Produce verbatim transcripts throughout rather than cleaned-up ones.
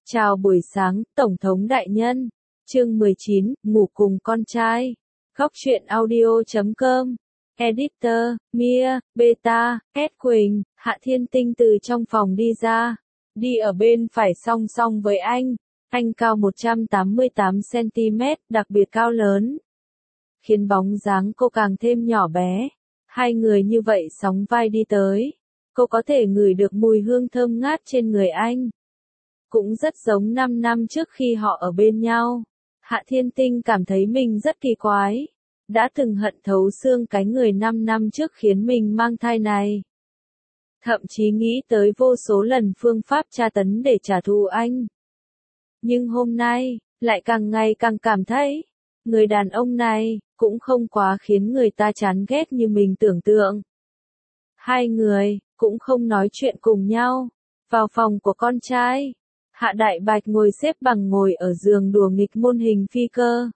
Chào buổi sáng, Tổng thống đại nhân. Chương mười chín, ngủ cùng con trai. Góc truyện audio chấm com. Editor, Mia, Beta, Ed Quỳnh, Hạ Thiên Tinh từ trong phòng đi ra. Đi ở bên phải song song với anh. Anh cao một trăm tám mươi tám xăng-ti-mét, đặc biệt cao lớn. Khiến bóng dáng cô càng thêm nhỏ bé. Hai người như vậy sóng vai đi tới. Cô có thể ngửi được mùi hương thơm ngát trên người anh. Cũng rất giống năm năm trước khi họ ở bên nhau. Hạ Thiên Tinh cảm thấy mình rất kỳ quái. Đã từng hận thấu xương cái người năm năm trước khiến mình mang thai này. Thậm chí nghĩ tới vô số lần phương pháp tra tấn để trả thù anh. Nhưng hôm nay, lại càng ngày càng cảm thấy, người đàn ông này, cũng không quá khiến người ta chán ghét như mình tưởng tượng. Hai người, cũng không nói chuyện cùng nhau. Vào phòng của con trai. Hạ Đại Bạch ngồi xếp bằng ngồi ở giường đùa nghịch môn hình phi cơ.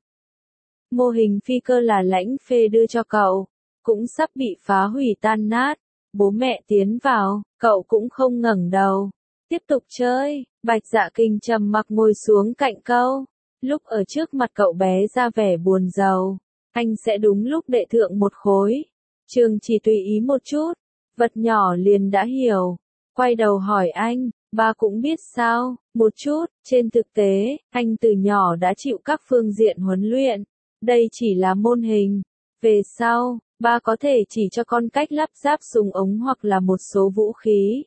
Mô hình phi cơ là Lãnh Phê đưa cho cậu, cũng sắp bị phá hủy tan nát. Bố mẹ tiến vào, cậu cũng không ngẩng đầu. Tiếp tục chơi, Bạch Dạ Kinh trầm mặc ngồi xuống cạnh cậu. Lúc ở trước mặt cậu bé ra vẻ buồn rầu, anh sẽ đúng lúc đệ thượng một khối. Trường chỉ tùy ý một chút, vật nhỏ liền đã hiểu. Quay đầu hỏi anh. Ba cũng biết sao, một chút, trên thực tế, anh từ nhỏ đã chịu các phương diện huấn luyện. Đây chỉ là môn hình. Về sau, ba có thể chỉ cho con cách lắp ráp súng ống hoặc là một số vũ khí.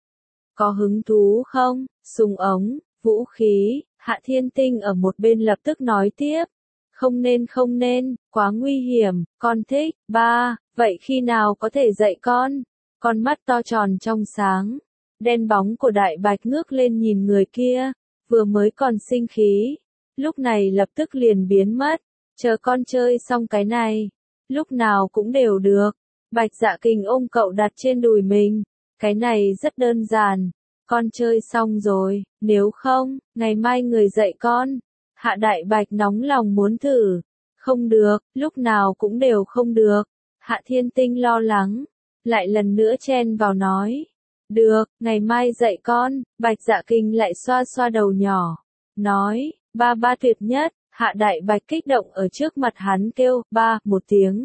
Có hứng thú không? Súng ống, vũ khí, Hạ Thiên Tinh ở một bên lập tức nói tiếp. Không nên không nên, quá nguy hiểm, con thích, ba, vậy khi nào có thể dạy con? Con mắt to tròn trong sáng. Đen bóng của Đại Bạch ngước lên nhìn người kia, vừa mới còn sinh khí, lúc này lập tức liền biến mất, chờ con chơi xong cái này, lúc nào cũng đều được. Bạch Dạ Kinh ôm cậu đặt trên đùi mình, cái này rất đơn giản, con chơi xong rồi, nếu không, ngày mai người dạy con. Hạ Đại Bạch nóng lòng muốn thử, không được, lúc nào cũng đều không được. Hạ Thiên Tinh lo lắng, lại lần nữa chen vào nói. Được, ngày mai dạy con. Bạch Dạ Kinh lại xoa xoa đầu nhỏ. Nói, ba ba tuyệt nhất. Hạ Đại Bạch kích động ở trước mặt hắn kêu, ba, một tiếng.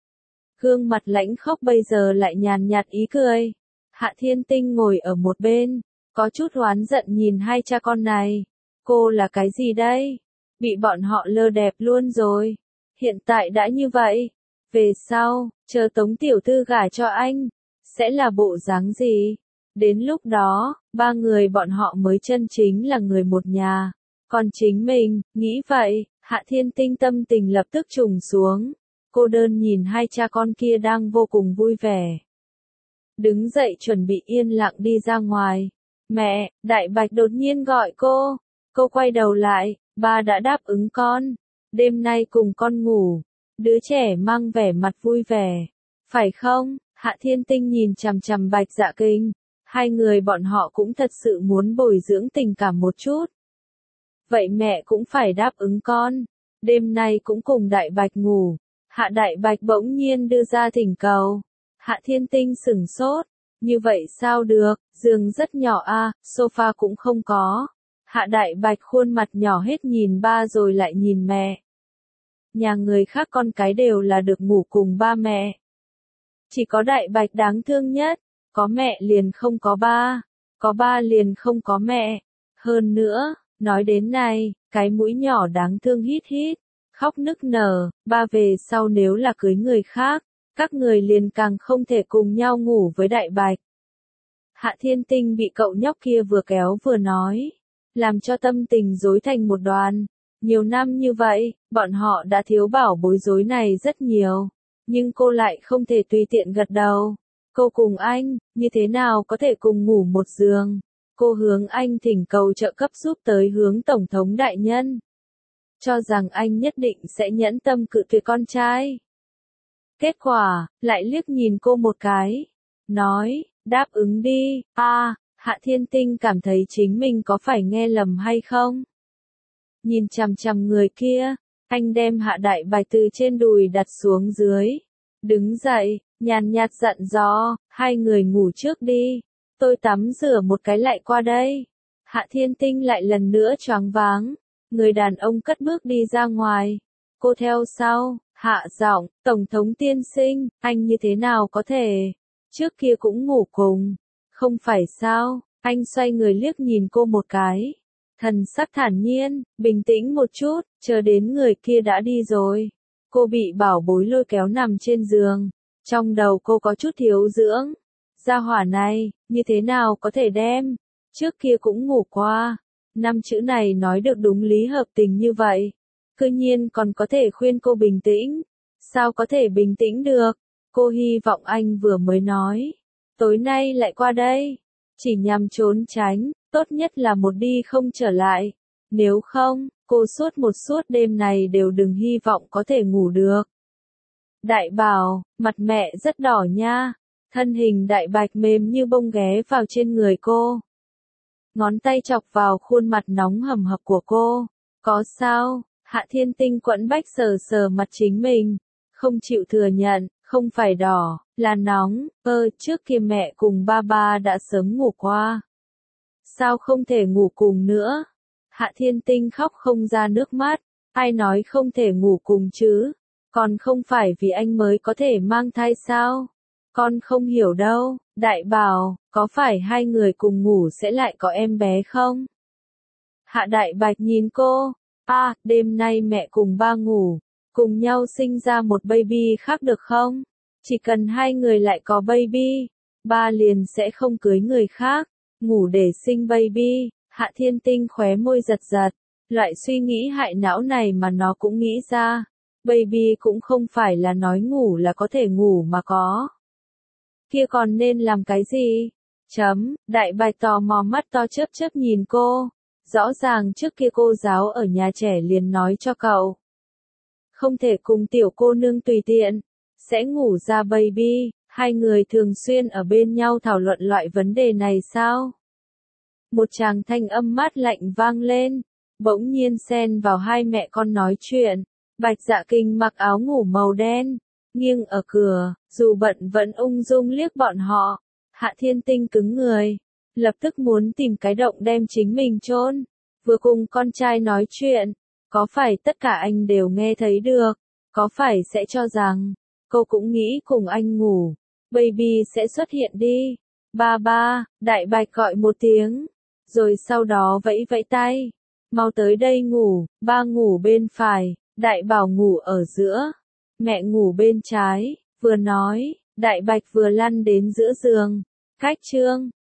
Gương mặt lãnh khốc bây giờ lại nhàn nhạt ý cười. Hạ Thiên Tinh ngồi ở một bên, có chút oán giận nhìn hai cha con này. Cô là cái gì đây? Bị bọn họ lơ đẹp luôn rồi. Hiện tại đã như vậy. Về sau, chờ Tống tiểu thư gả cho anh, sẽ là bộ dáng gì? Đến lúc đó, ba người bọn họ mới chân chính là người một nhà. Còn chính mình, nghĩ vậy, Hạ Thiên Tinh tâm tình lập tức trùng xuống. Cô đơn nhìn hai cha con kia đang vô cùng vui vẻ. Đứng dậy chuẩn bị yên lặng đi ra ngoài. Mẹ, Đại Bạch đột nhiên gọi cô. Cô quay đầu lại, ba đã đáp ứng con. Đêm nay cùng con ngủ. Đứa trẻ mang vẻ mặt vui vẻ. Phải không? Hạ Thiên Tinh nhìn chằm chằm Bạch Dạ Kinh. Hai người bọn họ cũng thật sự muốn bồi dưỡng tình cảm một chút. Vậy mẹ cũng phải đáp ứng con. Đêm nay cũng cùng Đại Bạch ngủ. Hạ Đại Bạch bỗng nhiên đưa ra thỉnh cầu. Hạ Thiên Tinh sửng sốt. Như vậy sao được, giường rất nhỏ a, sofa cũng không có. Hạ Đại Bạch khuôn mặt nhỏ hết nhìn ba rồi lại nhìn mẹ. Nhà người khác con cái đều là được ngủ cùng ba mẹ. Chỉ có Đại Bạch đáng thương nhất. Có mẹ liền không có ba, có ba liền không có mẹ. Hơn nữa, nói đến này, cái mũi nhỏ đáng thương hít hít, khóc nức nở, ba về sau nếu là cưới người khác, các người liền càng không thể cùng nhau ngủ với Đại Bạch. Hạ Thiên Tinh bị cậu nhóc kia vừa kéo vừa nói, làm cho tâm tình rối thành một đoàn. Nhiều năm như vậy, bọn họ đã thiếu bảo bối rối này rất nhiều, nhưng cô lại không thể tùy tiện gật đầu. Cô cùng anh, như thế nào có thể cùng ngủ một giường? Cô hướng anh thỉnh cầu trợ cấp giúp tới hướng Tổng thống đại nhân. Cho rằng anh nhất định sẽ nhẫn tâm cự tuyệt con trai. Kết quả, lại liếc nhìn cô một cái. Nói, đáp ứng đi. À, Hạ Thiên Tinh cảm thấy chính mình có phải nghe lầm hay không? Nhìn chằm chằm người kia, anh đem Hạ Đại Bạch từ trên đùi đặt xuống dưới. Đứng dậy. Nhàn nhạt dặn dò, hai người ngủ trước đi, tôi tắm rửa một cái lại qua đây. Hạ Thiên Tinh lại lần nữa choáng váng. Người đàn ông cất bước đi ra ngoài. Cô theo sau, hạ giọng, Tổng thống tiên sinh, anh như thế nào có thể? Trước kia cũng ngủ cùng. Không phải sao? Anh xoay người liếc nhìn cô một cái. Thần sắc thản nhiên, bình tĩnh một chút, chờ đến người kia đã đi rồi. Cô bị bảo bối lôi kéo nằm trên giường. Trong đầu cô có chút thiếu dưỡng. Gia hỏa này, như thế nào có thể đem? Trước kia cũng ngủ qua. Năm chữ này nói được đúng lý hợp tình như vậy. Cư nhiên còn có thể khuyên cô bình tĩnh. Sao có thể bình tĩnh được? Cô hy vọng anh vừa mới nói. Tối nay lại qua đây. Chỉ nhằm trốn tránh, tốt nhất là một đi không trở lại. Nếu không, cô suốt một suốt đêm này đều đừng hy vọng có thể ngủ được. Đại bảo, mặt mẹ rất đỏ nha. Thân hình đại bạch mềm như bông ghé vào trên người cô. Ngón tay chọc vào khuôn mặt nóng hầm hập của cô. Có sao? Hạ Thiên Tinh quẫn bách sờ sờ mặt chính mình. Không chịu thừa nhận, không phải đỏ, là nóng. Ơ, trước kia mẹ cùng ba ba đã sớm ngủ qua. Sao không thể ngủ cùng nữa? Hạ Thiên Tinh khóc không ra nước mắt. Ai nói không thể ngủ cùng chứ? Còn không phải vì anh mới có thể mang thai sao? Con không hiểu đâu. Đại bảo, có phải hai người cùng ngủ sẽ lại có em bé không? Hạ Đại Bạch nhìn cô. À, đêm nay mẹ cùng ba ngủ, cùng nhau sinh ra một baby khác được không? Chỉ cần hai người lại có baby, ba liền sẽ không cưới người khác, ngủ để sinh baby. Hạ Thiên Tinh khóe môi giật giật, loại suy nghĩ hại não này mà nó cũng nghĩ ra. Baby cũng không phải là nói ngủ là có thể ngủ mà có. Kia còn nên làm cái gì? Chấm, Đại Bạch tò mò mắt to chớp chớp nhìn cô. Rõ ràng trước kia cô giáo ở nhà trẻ liền nói cho cậu. Không thể cùng tiểu cô nương tùy tiện. Sẽ ngủ ra baby. Hai người thường xuyên ở bên nhau thảo luận loại vấn đề này sao? Một tràng thanh âm mát lạnh vang lên. Bỗng nhiên xen vào hai mẹ con nói chuyện. Bạch Dạ Kinh mặc áo ngủ màu đen. Nghiêng ở cửa, dù bận vẫn ung dung liếc bọn họ. Hạ Thiên Tinh cứng người. Lập tức muốn tìm cái động đem chính mình chôn. Vừa cùng con trai nói chuyện. Có phải tất cả anh đều nghe thấy được? Có phải sẽ cho rằng, cô cũng nghĩ cùng anh ngủ. Baby sẽ xuất hiện đi. Ba ba, Đại Bạch gọi một tiếng. Rồi sau đó vẫy vẫy tay. Mau tới đây ngủ, ba ngủ bên phải, Đại Bảo ngủ ở giữa. Mẹ ngủ bên trái, vừa nói, Đại Bạch vừa lăn đến giữa giường. Cách chương